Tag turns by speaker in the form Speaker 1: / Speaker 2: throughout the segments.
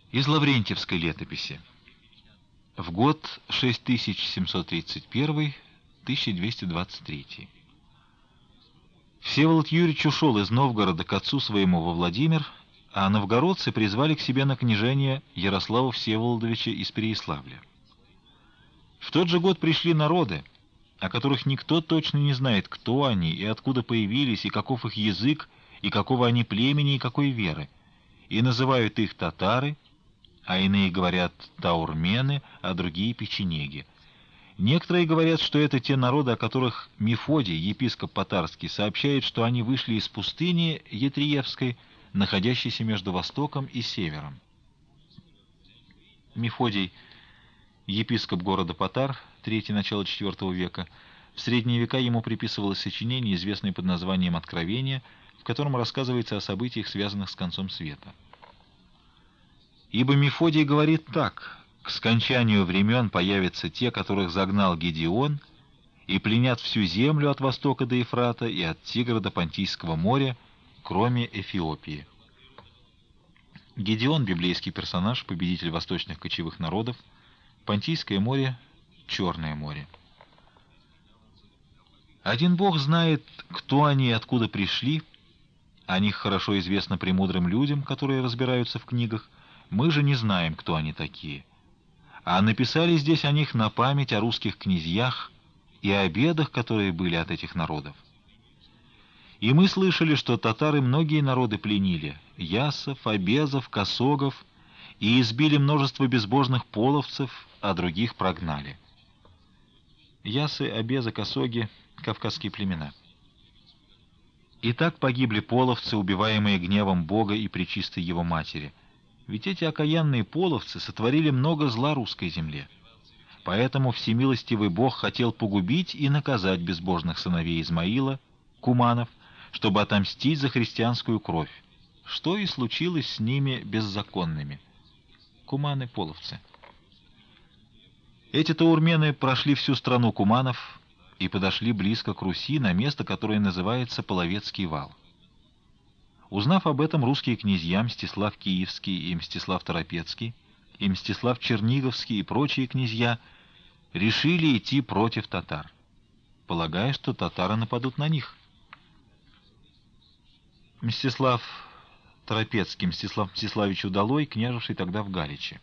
Speaker 1: Из Лаврентьевской летописи. В год 6731-1223. Всеволод Юрьевич ушел из Новгорода к отцу своему во Владимир, а новгородцы призвали к себе на княжение Ярослава Всеволодовича из Переяславля. В тот же год пришли народы, о которых никто точно не знает, кто они и откуда появились, и каков их язык, и какого они племени, и какой веры, и называют их татары, а иные говорят таурмены, а другие печенеги. Некоторые говорят, что это те народы, о которых Мефодий, епископ Потарский, сообщает, что они вышли из пустыни Етриевской, находящейся между Востоком и Севером. Мефодий, епископ города Потар, III – начало IV века. В средние века ему приписывалось сочинение, известное под названием «Откровение», в котором рассказывается о событиях, связанных с концом света. Ибо Мефодий говорит так: «К скончанию времен появятся те, которых загнал Гедеон, и пленят всю землю от востока до Ефрата и от Тигра до Понтийского моря, кроме Эфиопии». Гедеон — библейский персонаж, победитель восточных кочевых народов. Понтийское море — Черное море. Один Бог знает, кто они и откуда пришли. О них хорошо известно премудрым людям, которые разбираются в книгах. Мы же не знаем, кто они такие. А написали здесь о них на память о русских князьях и о бедах, которые были от этих народов. И мы слышали, что татары многие народы пленили: ясов, обезов, косогов, и избили множество безбожных половцев, а других прогнали. Ясы, обезы, косоги — кавказские племена. И так погибли половцы, убиваемые гневом Бога и пречистой Его Матери. Ведь эти окаянные половцы сотворили много зла русской земле. Поэтому всемилостивый Бог хотел погубить и наказать безбожных сыновей Измаила, куманов, чтобы отомстить за христианскую кровь, что и случилось с ними беззаконными. Куманы — половцы. Эти таурмены прошли всю страну куманов и подошли близко к Руси, на место, которое называется Половецкий вал. Узнав об этом, русские князья Мстислав Киевский и Мстислав Торопецкий, и Мстислав Черниговский и прочие князья решили идти против татар, полагая, что татары нападут на них. Мстислав Торопецкий, Мстислав Мстиславич Удалой, княживший тогда в Галиче.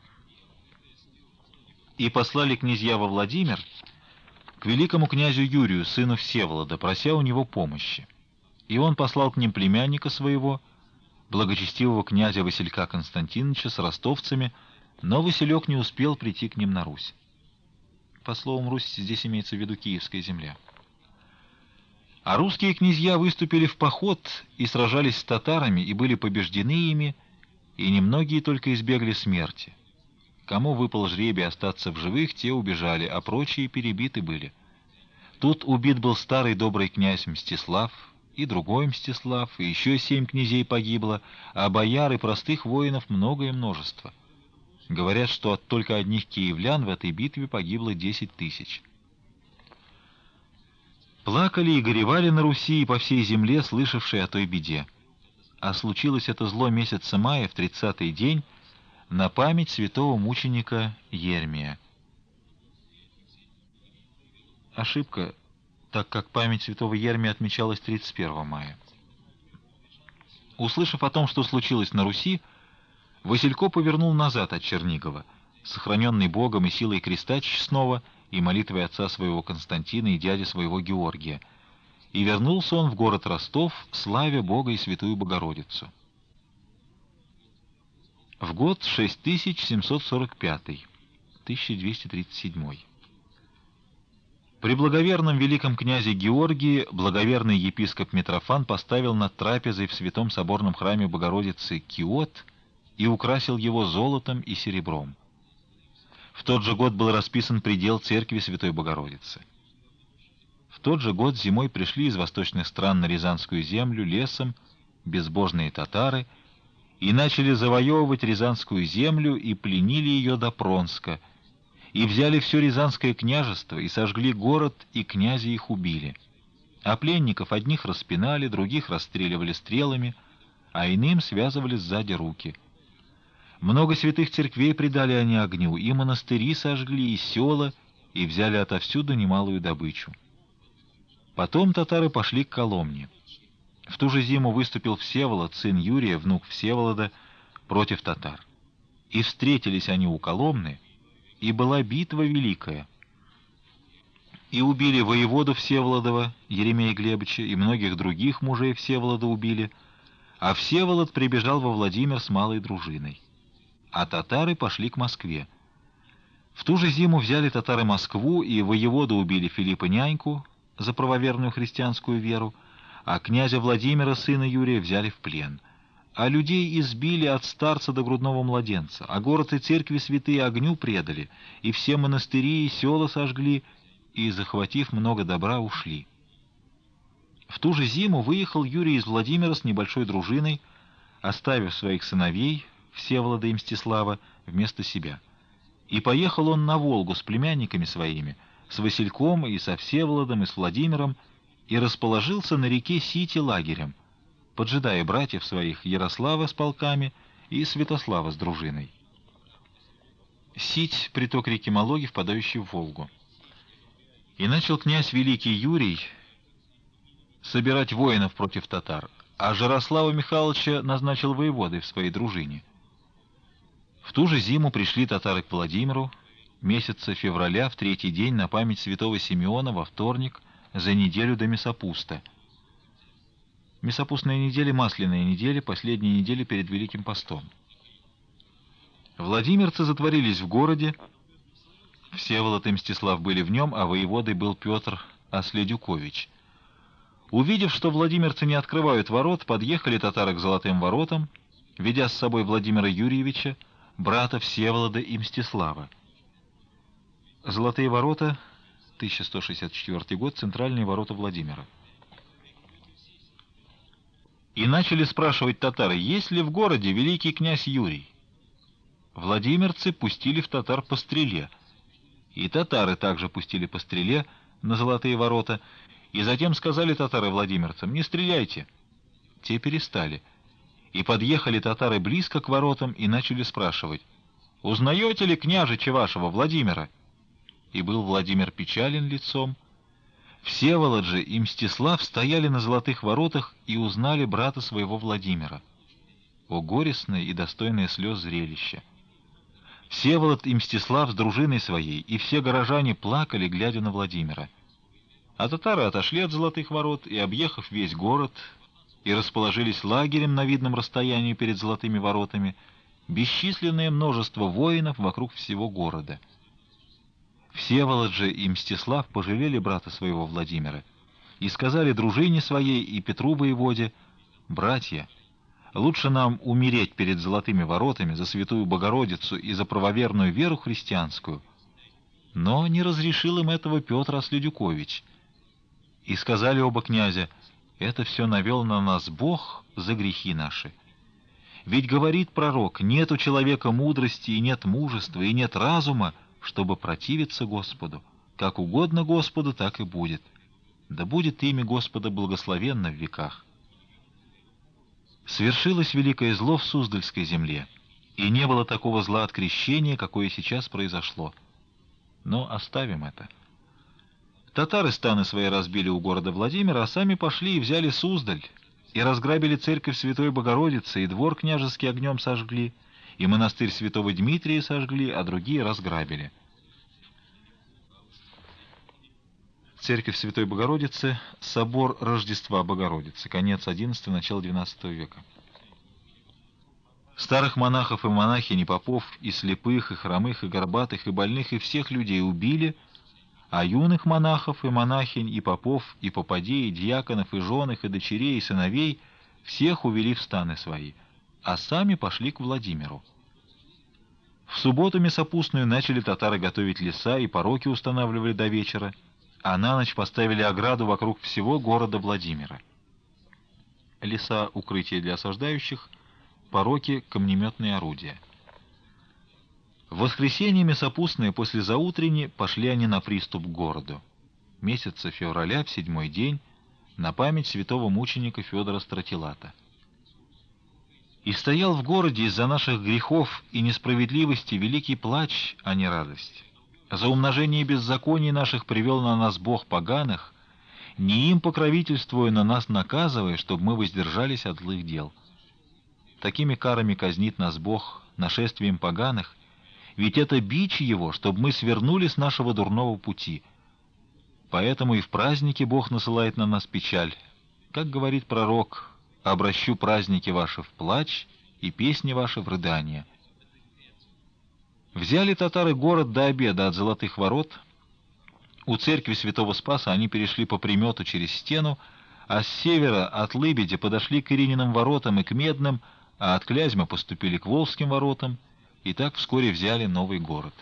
Speaker 1: И послали князья во Владимир к великому князю Юрию, сыну Всеволода, прося у него помощи. И он послал к ним племянника своего, благочестивого князя Василька Константиновича, с ростовцами, но Василек не успел прийти к ним на Русь. По словам Русь здесь имеется в виду Киевская земля. А русские князья выступили в поход и сражались с татарами, и были побеждены ими, и немногие только избегли смерти. Кому выпал жребий остаться в живых, те убежали, а прочие перебиты были. Тут убит был старый добрый князь Мстислав, и другой Мстислав, и еще 7 князей погибло, а бояр и простых воинов многое множество. Говорят, что от только одних киевлян в этой битве погибло 10 тысяч. Плакали и горевали на Руси и по всей земле, слышавшие о той беде. А случилось это зло месяца мая, в 30-й день, на память святого мученика Ермия. Ошибка, так как память святого Ермия отмечалась 31 мая. Услышав о том, что случилось на Руси, Василько повернул назад от Чернигова, сохраненный Богом и силой креста честного и молитвой отца своего Константина и дяди своего Георгия, и вернулся он в город Ростов, славя Бога и Святую Богородицу. В год 6745, 1237. При благоверном великом князе Георгии благоверный епископ Митрофан поставил над трапезой в святом соборном храме Богородицы киот и украсил его золотом и серебром. В тот же год был расписан предел церкви Святой Богородицы. В тот же год зимой пришли из восточных стран на Рязанскую землю лесом безбожные татары и начали завоевывать Рязанскую землю и пленили ее до Пронска, и взяли все Рязанское княжество, и сожгли город, и князя их убили. А пленников одних распинали, других расстреливали стрелами, а иным связывали сзади руки. Много святых церквей предали они огню, и монастыри сожгли, и села, и взяли отовсюду немалую добычу. Потом татары пошли к Коломне. В ту же зиму выступил Всеволод, сын Юрия, внук Всеволода, против татар. И встретились они у Коломны, и была битва великая. И убили воеводу Всеволодова, Еремея Глебовича, и многих других мужей Всеволода убили, а Всеволод прибежал во Владимир с малой дружиной. А татары пошли к Москве. В ту же зиму взяли татары Москву, и воеводу убили Филиппа Няньку за правоверную христианскую веру, а князя Владимира, сына Юрия, взяли в плен. А людей избили от старца до грудного младенца, а город и церкви святые огню предали, и все монастыри и села сожгли, и, захватив много добра, ушли. В ту же зиму выехал Юрий из Владимира с небольшой дружиной, оставив своих сыновей, Всеволода и Мстислава, вместо себя. И поехал он на Волгу с племянниками своими, с Васильком и со Всеволодом и с Владимиром, и расположился на реке Сити лагерем, поджидая братьев своих Ярослава с полками и Святослава с дружиной. Сить — приток реки Малоги, впадающий в Волгу. И начал князь великий Юрий собирать воинов против татар, а Жарослава Михайловича назначил воеводой в своей дружине. В ту же зиму пришли татары к Владимиру, месяца февраля, в 3-й день, на память святого Симеона, во вторник, за неделю до Месопуста. Месопустная неделя — масляная неделя, последняя неделя перед Великим постом. Владимирцы затворились в городе, Всеволод и Мстислав были в нем, а воеводой был Петр Оследюкович. Увидев, что владимирцы не открывают ворот, подъехали татары к Золотым воротам, ведя с собой Владимира Юрьевича, брата Всеволода и Мстислава. Золотые ворота, 1164 год, центральные ворота Владимира. И начали спрашивать татары, есть ли в городе великий князь Юрий. Владимирцы пустили в татар по стреле, и татары также пустили по стреле на Золотые ворота, и затем сказали татары владимирцам: «Не стреляйте». Те перестали. И подъехали татары близко к воротам и начали спрашивать: «Узнаете ли княжича вашего Владимира?» И был Владимир печален лицом. Всеволод же и Мстислав стояли на Золотых воротах и узнали брата своего Владимира. О горестное и достойное слез зрелище! Всеволод и Мстислав с дружиной своей и все горожане плакали, глядя на Владимира. А татары отошли от Золотых ворот и, объехав весь город, и расположились лагерем на видном расстоянии перед Золотыми воротами, бесчисленное множество воинов вокруг всего города. Всеволод же и Мстислав пожалели брата своего Владимира и сказали дружине своей и Петру воеводе: «Братья, лучше нам умереть перед Золотыми воротами за святую Богородицу и за правоверную веру христианскую». Но не разрешил им этого Петр Оследюкович. И сказали оба князя: «Это все навел на нас Бог за грехи наши. Ведь говорит пророк: нет у человека мудрости, и нет мужества, и нет разума, чтобы противиться Господу. Как угодно Господу, так и будет. Да будет имя Господа благословенно в веках». Свершилось великое зло в Суздальской земле, и не было такого зла от крещения, какое сейчас произошло. Но оставим это. Татары станы свои разбили у города Владимира, а сами пошли и взяли Суздаль, и разграбили церковь Святой Богородицы, и двор княжеский огнем сожгли, и монастырь святого Дмитрия сожгли, а другие разграбили. Церковь Святой Богородицы, собор Рождества Богородицы, конец XI – начало XII века. Старых монахов и монахинь, и попов, и слепых, и хромых, и горбатых, и больных, и всех людей убили, а юных монахов и монахинь, и попов, и попадей, и дьяконов, и жен их, и дочерей, и сыновей всех увели в станы свои, а сами пошли к Владимиру. В субботу месопустную начали татары готовить леса, и пороки устанавливали до вечера, а на ночь поставили ограду вокруг всего города Владимира. Леса — укрытие для осаждающих, пороки — камнеметные орудия. В воскресенье месопустное после заутрени пошли они на приступ к городу. Месяца февраля, в 7-й день, на память святого мученика Федора Стратилата. И стоял в городе из-за наших грехов и несправедливости великий плач, а не радость. За умножение беззаконий наших привел на нас Бог поганых, не им покровительствуя, на нас наказывая, чтобы мы воздержались от злых дел. Такими карами казнит нас Бог нашествием поганых, ведь это бич Его, чтобы мы свернули с нашего дурного пути. Поэтому и в празднике Бог насылает на нас печаль. Как говорит пророк: «Обращу праздники ваши в плач и песни ваши в рыдание». Взяли татары город до обеда от Золотых ворот. У церкви Святого Спаса они перешли по примету через стену, а с севера от Лыбеди подошли к Ирининым воротам и к Медным, а от Клязьмы поступили к Волжским воротам, и так вскоре взяли новый город.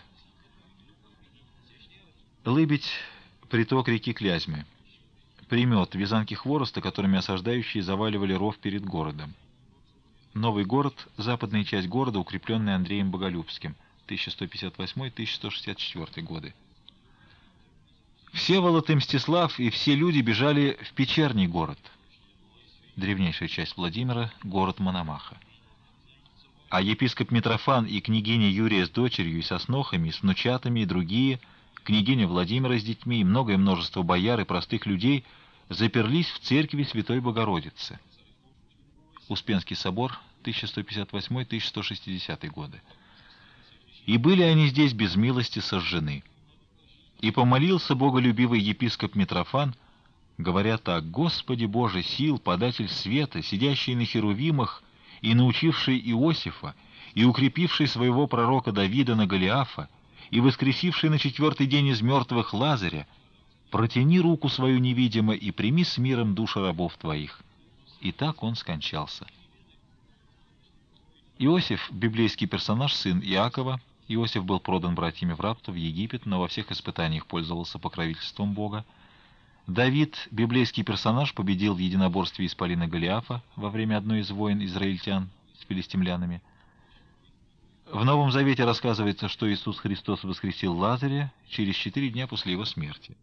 Speaker 1: Лыбедь — приток реки Клязьмы. Примет — вязанки хвороста, которыми осаждающие заваливали ров перед городом. Новый город — западная часть города, укрепленная Андреем Боголюбским, 1158-1164 годы. Всеволод и Мстислав и все люди бежали в Печерний город, древнейшая часть Владимира, город Мономаха. А епископ Митрофан и княгиня Юрия с дочерью и со снохами, с внучатами и другие, княгиня Владимира с детьми и многое множество бояр и простых людей заперлись в церкви Святой Богородицы. Успенский собор, 1158-1160 годы. И были они здесь без милости сожжены. И помолился боголюбивый епископ Митрофан, говоря так: «Господи Боже сил, податель света, сидящий на херувимах и научивший Иосифа, и укрепивший своего пророка Давида на Голиафа, и воскресивший на 4-й день из мертвых Лазаря, протяни руку свою невидимо и прими с миром души рабов твоих». И так он скончался. Иосиф — библейский персонаж, сын Иакова. Иосиф был продан братьями в рабство в Египет, но во всех испытаниях пользовался покровительством Бога. Давид — библейский персонаж, победил в единоборстве исполина Голиафа во время одной из войн израильтян с филистимлянами. В Новом Завете рассказывается, что Иисус Христос воскресил Лазаря через 4 дня после его смерти.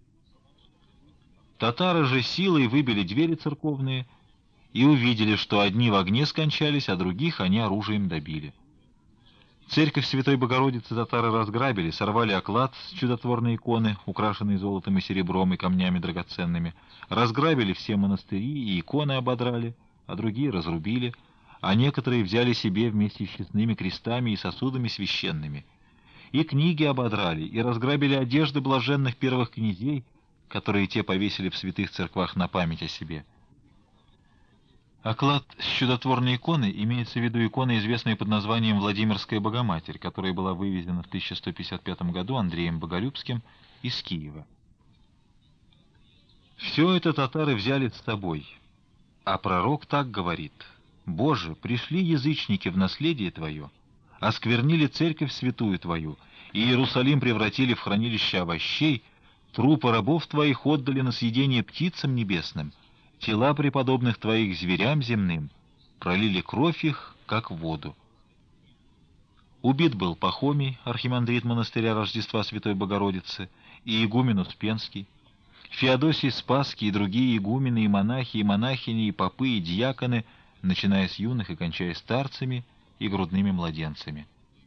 Speaker 1: Татары же силой выбили двери церковные и увидели, что одни в огне скончались, а других они оружием добили. Церковь Святой Богородицы татары разграбили, сорвали оклад с чудотворной иконы, украшенной золотом и серебром и камнями драгоценными, разграбили все монастыри и иконы ободрали, а другие разрубили, а некоторые взяли себе вместе с честными крестами и сосудами священными. И книги ободрали, и разграбили одежды блаженных первых князей, которые те повесили в святых церквах на память о себе. Оклад с чудотворной иконы имеется в виду икона, известная под названием «Владимирская Богоматерь», которая была вывезена в 1155 году Андреем Боголюбским из Киева. Все это татары взяли с собой, а пророк так говорит: «Боже, пришли язычники в наследие Твое, осквернили церковь святую Твою, и Иерусалим превратили в хранилище овощей, трупы рабов Твоих отдали на съедение птицам небесным, тела преподобных Твоих зверям земным, пролили кровь их, как воду». Убит был Пахомий, архимандрит монастыря Рождества Святой Богородицы, и игумен Успенский, Феодосий Спасский и другие игумены, и монахи, и монахини, и попы, и диаконы, начиная с юных и кончая старцами и грудными младенцами.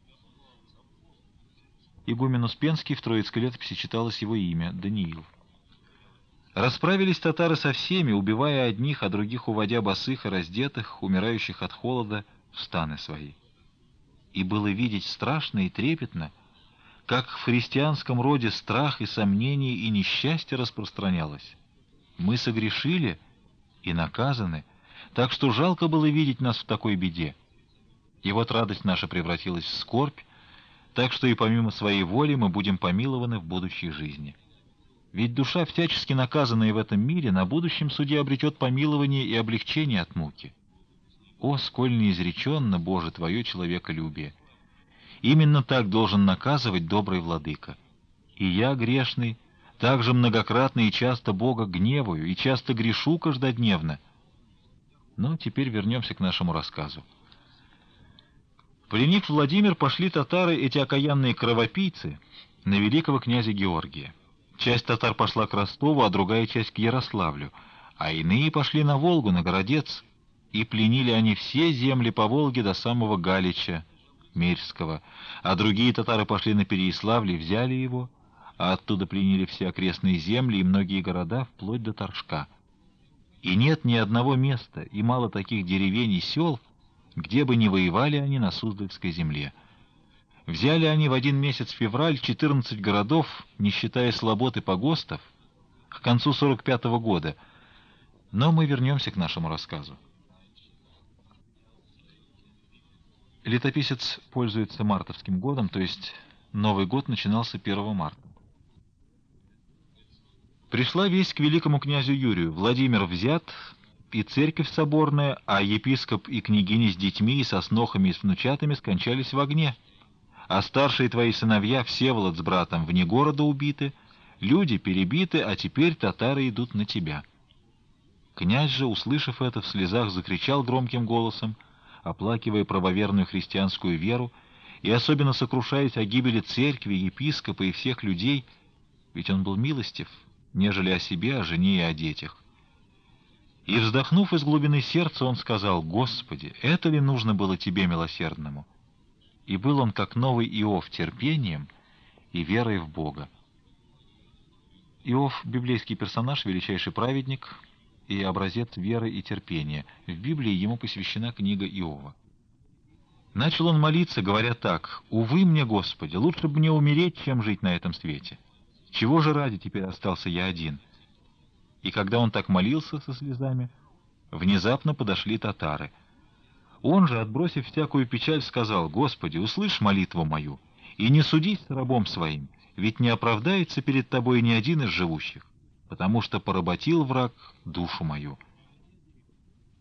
Speaker 1: Игумен Успенский, в Троицкой летописи читалось его имя — Даниил. Расправились татары со всеми, убивая одних, а других уводя босых и раздетых, умирающих от холода, в станы свои. И было видеть страшно и трепетно, как в христианском роде страх и сомнение и несчастье распространялось. Мы согрешили и наказаны, так что жалко было видеть нас в такой беде. И вот радость наша превратилась в скорбь, так что и помимо своей воли мы будем помилованы в будущей жизни. Ведь душа, всячески наказанная в этом мире, на будущем суде обретет помилование и облегчение от муки. О, сколь неизреченно, Боже, Твое человеколюбие! Именно так должен наказывать добрый владыка. И я, грешный, также многократно и часто Бога гневаю, и часто грешу каждодневно. Но теперь вернемся к нашему рассказу. Пленив Владимир, пошли татары, эти окаянные кровопийцы, на великого князя Георгия. Часть татар пошла к Ростову, а другая часть к Ярославлю, а иные пошли на Волгу, на Городец. И пленили они все земли по Волге до самого Галича, Мерьского, а другие татары пошли на Переяславль и взяли его, а оттуда пленили все окрестные земли и многие города, вплоть до Торжка. И нет ни одного места, и мало таких деревень и сел, где бы не воевали они на Суздальской земле. Взяли они в 1 месяц февраль 14 городов, не считая слобод и погостов, к концу 45-го года. Но мы вернемся к нашему рассказу. Летописец пользуется мартовским годом, то есть Новый год начинался 1 марта. Пришла весть к великому князю Юрию: Владимир взят, и церковь соборная, а епископ и княгини с детьми и со снохами и с внучатами скончались в огне. А старшие твои сыновья, Всеволод с братом, вне города убиты, люди перебиты, а теперь татары идут на тебя. Князь же, услышав это, в слезах закричал громким голосом, оплакивая правоверную христианскую веру и особенно сокрушаясь о гибели церкви, епископа и всех людей, ведь он был милостив, нежели о себе, о жене и о детях. И, вздохнув из глубины сердца, он сказал: «Господи, это ли нужно было тебе, милосердному?» И был он, как новый Иов, терпением и верой в Бога. Иов — библейский персонаж, величайший праведник и образец веры и терпения. В Библии ему посвящена книга Иова. Начал он молиться, говоря так: «Увы мне, Господи, лучше бы мне умереть, чем жить на этом свете. Чего же ради теперь остался я один?» И когда он так молился со слезами, внезапно подошли татары. Он же, отбросив всякую печаль, сказал: «Господи, услышь молитву мою, и не судись с рабом своим, ведь не оправдается перед тобой ни один из живущих, потому что поработил враг душу мою».